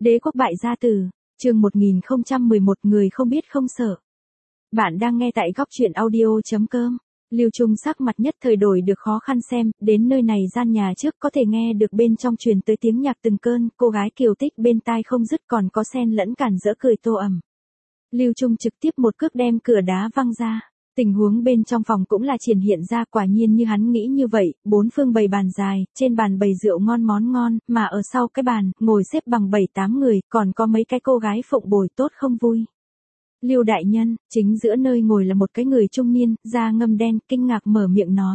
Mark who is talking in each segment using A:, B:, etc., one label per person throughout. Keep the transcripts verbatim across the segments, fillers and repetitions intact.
A: Đế quốc bại gia tử, chương một nghìn không trăm mười một người không biết không sợ. Bạn đang nghe tại góc truyện audio.com. Lưu Trung sắc mặt nhất thời đổi được khó khăn xem, đến nơi này gian nhà trước có thể nghe được bên trong truyền tới tiếng nhạc từng cơn, cô gái kiều tích bên tai không dứt còn có xen lẫn cản rỡ cười tô ẩm. Lưu Trung trực tiếp một cước đem cửa đá văng ra. Tình huống bên trong phòng cũng là triển hiện ra, quả nhiên như hắn nghĩ như vậy, bốn phương bày bàn dài, trên bàn bày rượu ngon món ngon, mà ở sau cái bàn, ngồi xếp bằng bảy tám người, còn có mấy cái cô gái phụng bồi tốt không vui. Lưu đại nhân, chính giữa nơi ngồi là một cái người trung niên, da ngâm đen, kinh ngạc mở miệng nói.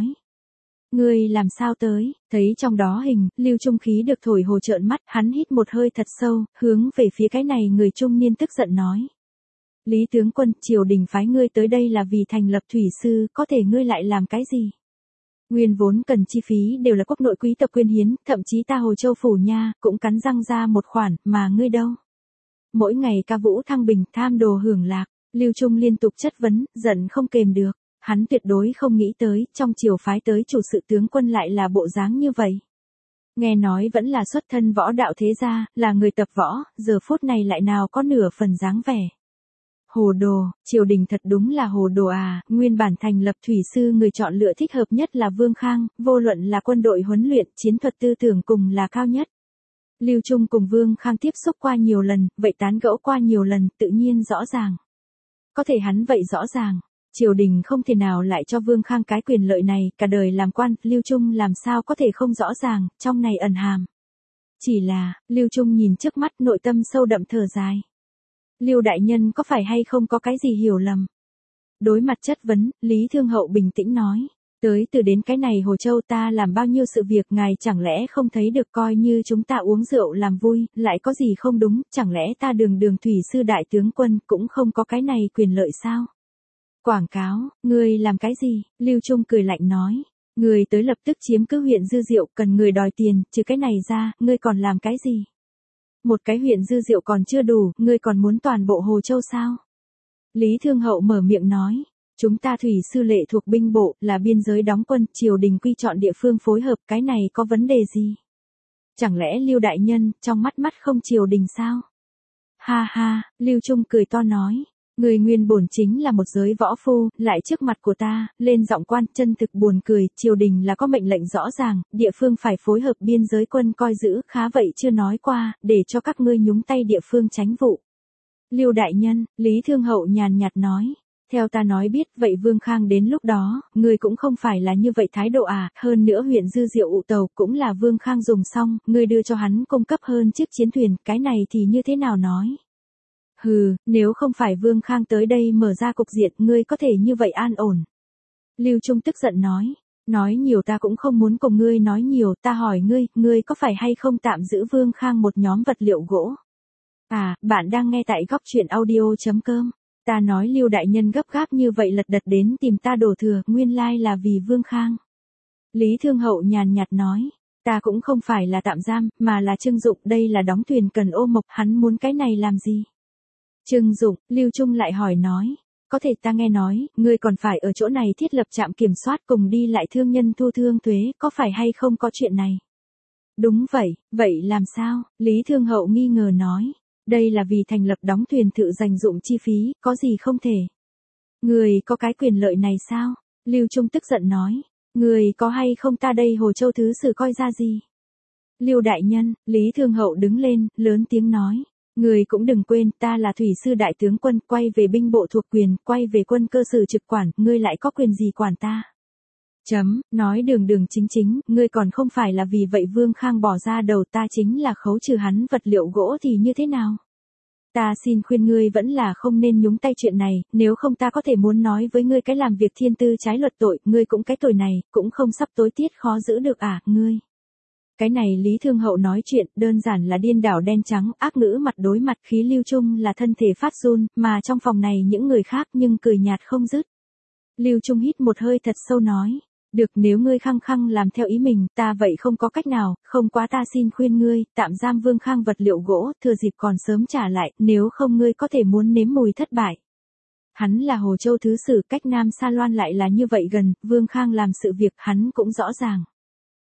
A: Ngươi làm sao tới, thấy trong đó hình, Lưu Trung khí được thổi hồ trợn mắt, hắn hít một hơi thật sâu, hướng về phía cái này người trung niên tức giận nói. Lý tướng quân, triều đình phái ngươi tới đây là vì thành lập thủy sư, có thể ngươi lại làm cái gì? Nguyên vốn cần chi phí đều là quốc nội quý tộc quyên hiến, thậm chí ta Hồ Châu phủ nha, cũng cắn răng ra một khoản, mà ngươi đâu? Mỗi ngày ca vũ thăng bình, tham đồ hưởng lạc, Lưu Trung liên tục chất vấn, giận không kềm được, hắn tuyệt đối không nghĩ tới, trong triều phái tới chủ sự tướng quân lại là bộ dáng như vậy. Nghe nói vẫn là xuất thân võ đạo thế gia, là người tập võ, giờ phút này lại nào có nửa phần dáng vẻ. Hồ đồ, triều đình thật đúng là hồ đồ à, nguyên bản thành lập thủy sư người chọn lựa thích hợp nhất là Vương Khang, vô luận là quân đội huấn luyện, chiến thuật tư tưởng cùng là cao nhất. Lưu Trung cùng Vương Khang tiếp xúc qua nhiều lần, vậy tán gẫu qua nhiều lần, tự nhiên rõ ràng. Có thể hắn vậy rõ ràng, triều đình không thể nào lại cho Vương Khang cái quyền lợi này, cả đời làm quan, Lưu Trung làm sao có thể không rõ ràng, trong này ẩn hàm. Chỉ là, Lưu Trung nhìn trước mắt nội tâm sâu đậm thở dài. Lưu đại nhân có phải hay không có cái gì hiểu lầm? Đối mặt chất vấn, Lý Thương Hậu bình tĩnh nói. Tới từ đến cái này Hồ Châu ta làm bao nhiêu sự việc ngài chẳng lẽ không thấy được, coi như chúng ta uống rượu làm vui, lại có gì không đúng, chẳng lẽ ta đường đường thủy sư đại tướng quân cũng không có cái này quyền lợi sao? Quảng cáo, ngươi làm cái gì? Lưu Trung cười lạnh nói. Ngươi tới lập tức chiếm cứ huyện Dư Diệu, cần người đòi tiền, trừ cái này ra, ngươi còn làm cái gì? Một cái huyện Dư Diệu còn chưa đủ, ngươi còn muốn toàn bộ Hồ Châu sao? Lý Thương Hậu mở miệng nói, chúng ta thủy sư lệ thuộc binh bộ, là biên giới đóng quân, triều đình quy chọn địa phương phối hợp, cái này có vấn đề gì? Chẳng lẽ Lưu đại nhân, trong mắt mắt không triều đình sao? Ha ha, Lưu Trung cười to nói, người nguyên bổn chính là một giới võ phu, lại trước mặt của ta, lên giọng quan, chân thực buồn cười, triều đình là có mệnh lệnh rõ ràng, địa phương phải phối hợp biên giới quân coi giữ, khá vậy chưa nói qua, để cho các ngươi nhúng tay địa phương tránh vụ. Lưu đại nhân, Lý Thương Hậu nhàn nhạt nói, theo ta nói biết, vậy Vương Khang đến lúc đó, ngươi cũng không phải là như vậy thái độ à, hơn nữa huyện Dư Diệu ụ tàu cũng là Vương Khang dùng xong, ngươi đưa cho hắn cung cấp hơn chiếc chiến thuyền, cái này thì như thế nào nói? Hừ, nếu không phải Vương Khang tới đây mở ra cục diện, ngươi có thể như vậy an ổn. Lưu Trung tức giận nói, nói nhiều ta cũng không muốn cùng ngươi nói nhiều, ta hỏi ngươi, ngươi có phải hay không tạm giữ Vương Khang một nhóm vật liệu gỗ? À, bạn đang nghe tại góc truyện audio.com. Ta nói Lưu đại nhân gấp gáp như vậy lật đật đến tìm ta đổ thừa, nguyên lai là vì Vương Khang. Lý Thương Hậu nhàn nhạt nói, ta cũng không phải là tạm giam, mà là trưng dụng, đây là đóng thuyền cần ô mộc, hắn muốn cái này làm gì? Trưng dụng, Lưu Trung lại hỏi nói, có thể ta nghe nói, ngươi còn phải ở chỗ này thiết lập trạm kiểm soát cùng đi lại thương nhân thu thương thuế, có phải hay không có chuyện này? Đúng vậy, vậy làm sao? Lý Thương Hậu nghi ngờ nói, đây là vì thành lập đóng thuyền tự dành dụng chi phí, có gì không thể? Ngươi có cái quyền lợi này sao? Lưu Trung tức giận nói, ngươi có hay không ta đây Hồ Châu thứ sử coi ra gì? Lưu đại nhân, Lý Thương Hậu đứng lên, lớn tiếng nói. Người cũng đừng quên, ta là thủy sư đại tướng quân, quay về binh bộ thuộc quyền, quay về quân cơ sử trực quản, ngươi lại có quyền gì quản ta? Chấm, nói đường đường chính chính, ngươi còn không phải là vì vậy Vương Khang bỏ ra đầu ta chính là khấu trừ hắn vật liệu gỗ thì như thế nào? Ta xin khuyên ngươi vẫn là không nên nhúng tay chuyện này, nếu không ta có thể muốn nói với ngươi cái làm việc thiên tư trái luật tội, ngươi cũng cái tội này, cũng không sắp tối tiết khó giữ được à, ngươi. Cái này Lý Thương Hậu nói chuyện, đơn giản là điên đảo đen trắng, ác ngữ mặt đối mặt, khí Lưu Trung là thân thể phát run, mà trong phòng này những người khác nhưng cười nhạt không dứt. Lưu Trung hít một hơi thật sâu nói, được, nếu ngươi khăng khăng làm theo ý mình, ta vậy không có cách nào, không quá ta xin khuyên ngươi, tạm giam Vương Khang vật liệu gỗ, thừa dịp còn sớm trả lại, nếu không ngươi có thể muốn nếm mùi thất bại. Hắn là Hồ Châu thứ sử, cách Nam Sa Loan lại là như vậy gần, Vương Khang làm sự việc hắn cũng rõ ràng.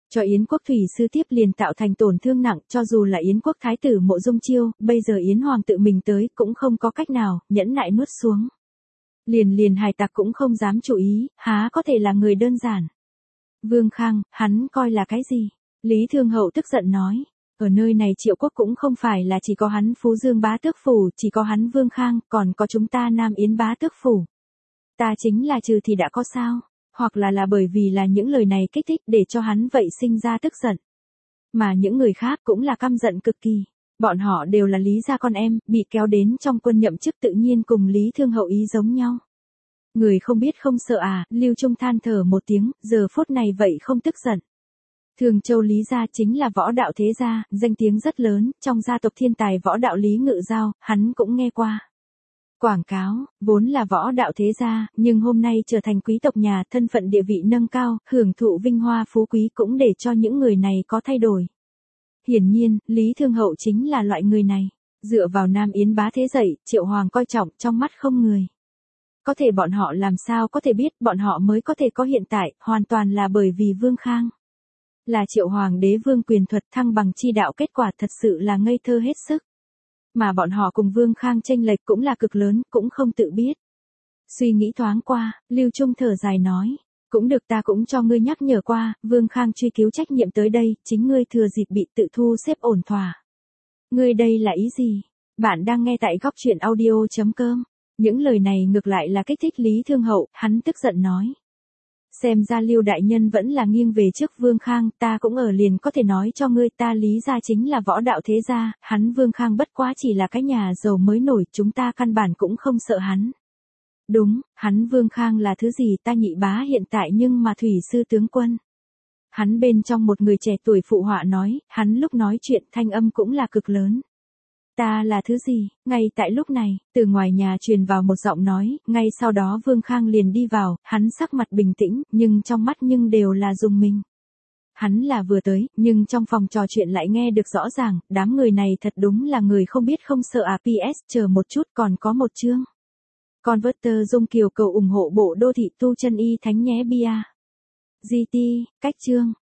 A: Cho Yến quốc thủy sư tiếp liền tạo thành tổn thương nặng, cho dù là Yến quốc thái tử Mộ Dung Chiêu, bây giờ Yến hoàng tự mình tới cũng không có cách nào, nhẫn nại nuốt xuống. Liền liền hải tặc cũng không dám chú ý, há có thể là người đơn giản. Vương Khang, hắn coi là cái gì? Lý Thương Hậu tức giận nói. Ở nơi này Triệu quốc cũng không phải là chỉ có hắn Phú Dương bá tước phủ, chỉ có hắn Vương Khang, còn có chúng ta Nam Yến bá tước phủ. Ta chính là trừ thì đã có sao? Hoặc là là bởi vì là những lời này kích thích để cho hắn vậy sinh ra tức giận. Mà những người khác cũng là căm giận cực kỳ. Bọn họ đều là Lý gia con em, bị kéo đến trong quân nhậm chức tự nhiên cùng Lý Thương Hậu ý giống nhau. Người không biết không sợ à, Lưu Trung than thở một tiếng, giờ phút này vậy không tức giận. Thường Châu Lý gia chính là võ đạo thế gia, danh tiếng rất lớn, trong gia tộc thiên tài võ đạo Lý Ngự Giao, hắn cũng nghe qua. Quảng cáo, vốn là võ đạo thế gia, nhưng hôm nay trở thành quý tộc nhà, thân phận địa vị nâng cao, hưởng thụ vinh hoa phú quý cũng để cho những người này có thay đổi. Hiển nhiên, Lý Thương Hậu chính là loại người này. Dựa vào Nam Yến bá thế dậy, Triệu Hoàng coi trọng trong mắt không người. Có thể bọn họ làm sao có thể biết bọn họ mới có thể có hiện tại, hoàn toàn là bởi vì Vương Khang. Là Triệu Hoàng đế vương quyền thuật thăng bằng chi đạo, kết quả thật sự là ngây thơ hết sức. Mà bọn họ cùng Vương Khang chênh lệch cũng là cực lớn, cũng không tự biết. Suy nghĩ thoáng qua, Lưu Trung thở dài nói. Cũng được, ta cũng cho ngươi nhắc nhở qua, Vương Khang truy cứu trách nhiệm tới đây, chính ngươi thừa dịp bị tự thu xếp ổn thỏa. Ngươi đây là ý gì? Bạn đang nghe tại góc truyện audio chấm com. Những lời này ngược lại là kích thích Lý Thương Hậu, hắn tức giận nói. Xem ra Lưu đại nhân vẫn là nghiêng về trước Vương Khang, ta cũng ở liền có thể nói cho ngươi, ta Lý gia chính là võ đạo thế gia, hắn Vương Khang bất quá chỉ là cái nhà giàu mới nổi, chúng ta căn bản cũng không sợ hắn. Đúng, hắn Vương Khang là thứ gì ta nhị bá hiện tại nhưng mà thủy sư tướng quân. Hắn bên trong một người trẻ tuổi phụ họa nói, hắn lúc nói chuyện thanh âm cũng là cực lớn. Ta là thứ gì? Ngay tại lúc này, từ ngoài nhà truyền vào một giọng nói, ngay sau đó Vương Khang liền đi vào, hắn sắc mặt bình tĩnh, nhưng trong mắt nhưng đều là rùng mình. Hắn là vừa tới, nhưng trong phòng trò chuyện lại nghe được rõ ràng, đám người này thật đúng là người không biết không sợ à. pê ét chờ một chút, còn có một chương. Converter Dung Kiều cầu ủng hộ bộ đô thị tu chân y thánh nhé bia. giê tê, cách chương.